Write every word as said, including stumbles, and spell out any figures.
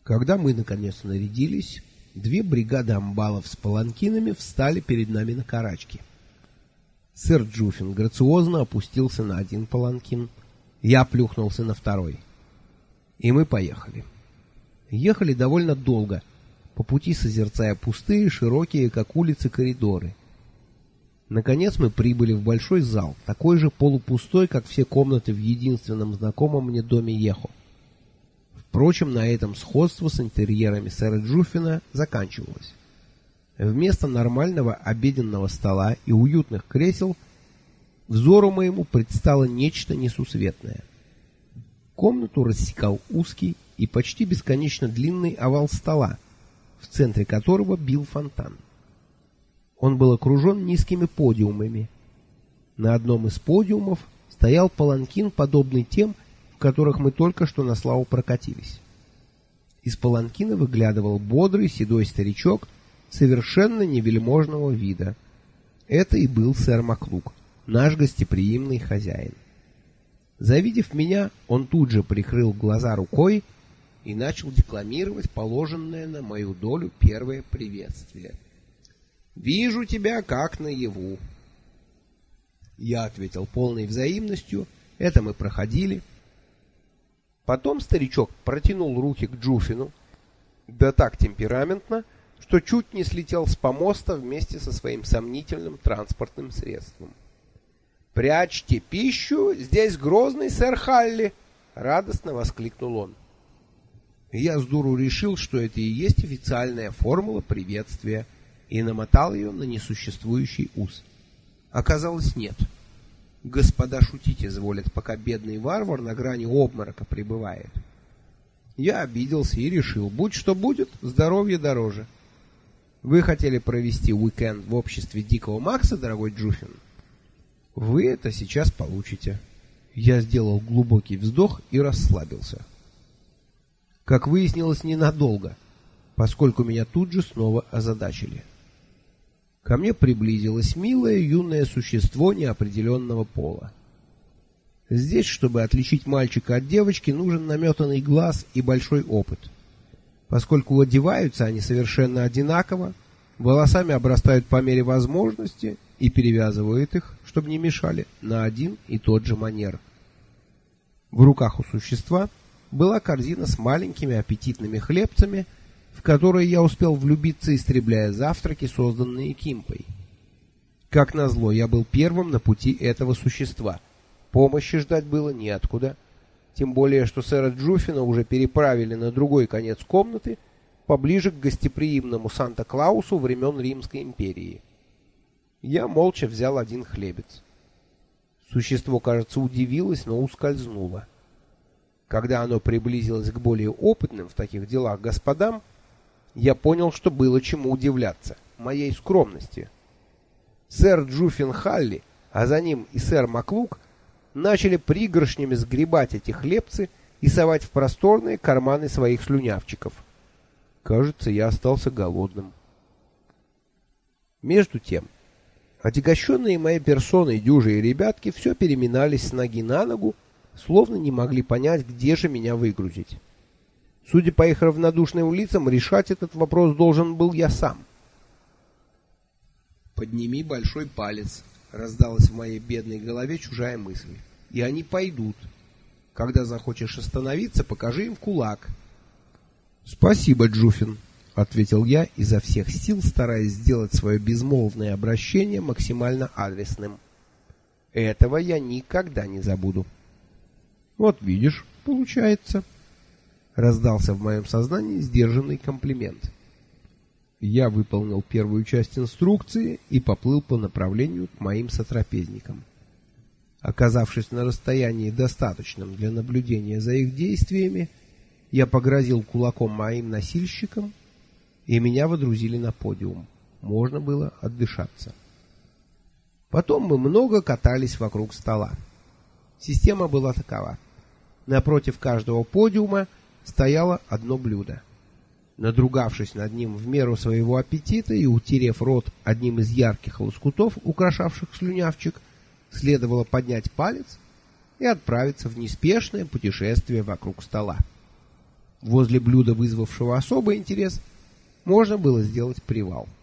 Когда мы наконец нарядились, две бригады амбалов с паланкинами встали перед нами на карачки. Сэр Джуффин грациозно опустился на один паланкин, я плюхнулся на второй. И мы поехали. Ехали довольно долго, по пути созерцая пустые, широкие, как улицы, коридоры. Наконец мы прибыли в большой зал, такой же полупустой, как все комнаты в единственном знакомом мне доме Ехо. Впрочем, на этом сходство с интерьерами сэра Джуффина заканчивалось. Вместо нормального обеденного стола и уютных кресел взору моему предстало нечто несусветное. Комнату рассекал узкий и почти бесконечно длинный овал стола, в центре которого бил фонтан. Он был окружен низкими подиумами. На одном из подиумов стоял паланкин, подобный тем, в которых мы только что на славу прокатились. Из паланкина выглядывал бодрый седой старичок совершенно невельможного вида. Это и был сэр Маклук, наш гостеприимный хозяин. Завидев меня, он тут же прикрыл глаза рукой и начал декламировать положенное на мою долю первое приветствие. «Вижу тебя как наяву». Я ответил полной взаимностью, это мы проходили. Потом старичок протянул руки к Джуффину, да так темпераментно, что чуть не слетел с помоста вместе со своим сомнительным транспортным средством. «Прячьте пищу, здесь грозный сэр Халли!» — радостно воскликнул он. Я с дуру решил, что это и есть официальная формула приветствия, и намотал ее на несуществующий ус. Оказалось, нет. Господа шутить изволят, пока бедный варвар на грани обморока пребывает. Я обиделся и решил, будь что будет, здоровье дороже. Вы хотели провести уикенд в обществе Дикого Макса, дорогой Джуффин? Вы это сейчас получите. Я сделал глубокий вздох и расслабился. Как выяснилось, ненадолго, поскольку меня тут же снова озадачили. Ко мне приблизилось милое юное существо неопределенного пола. Здесь, чтобы отличить мальчика от девочки, нужен наметанный глаз и большой опыт. Поскольку одеваются они совершенно одинаково, волосами обрастают по мере возможности и перевязывают их, чтобы не мешали, на один и тот же манер. В руках у существа была корзина с маленькими аппетитными хлебцами, в которые я успел влюбиться, истребляя завтраки, созданные Кимпой. Как назло, я был первым на пути этого существа. Помощи ждать было неоткуда, тем более, что сэра Джуффина уже переправили на другой конец комнаты, поближе к гостеприимному Санта-Клаусу времен Римской империи. Я молча взял один хлебец. Существо, кажется, удивилось, но ускользнуло. Когда оно приблизилось к более опытным в таких делах господам, я понял, что было чему удивляться, моей скромности. Сэр Джуффин Халли, а за ним и сэр Маклук, начали пригоршнями сгребать эти хлебцы и совать в просторные карманы своих слюнявчиков. Кажется, я остался голодным. Между тем, отягощенные моей персоной дюжие ребятки все переминались с ноги на ногу, словно не могли понять, где же меня выгрузить. Судя по их равнодушным лицам, решать этот вопрос должен был я сам. «Подними большой палец», — раздалась в моей бедной голове чужая мысль. «И они пойдут. Когда захочешь остановиться, покажи им кулак». «Спасибо, Джуффин», — ответил я, изо всех сил стараясь сделать свое безмолвное обращение максимально адресным. «Этого я никогда не забуду». «Вот видишь, получается», — раздался в моем сознании сдержанный комплимент. Я выполнил первую часть инструкции и поплыл по направлению к моим сотрапезникам. Оказавшись на расстоянии достаточном для наблюдения за их действиями, я погрозил кулаком моим носильщикам, и меня водрузили на подиум. Можно было отдышаться. Потом мы много катались вокруг стола. Система была такова. Напротив каждого подиума стояло одно блюдо. Надругавшись над ним в меру своего аппетита и утерев рот одним из ярких лоскутов, украшавших слюнявчик, следовало поднять палец и отправиться в неспешное путешествие вокруг стола. Возле блюда, вызвавшего особый интерес, можно было сделать привал.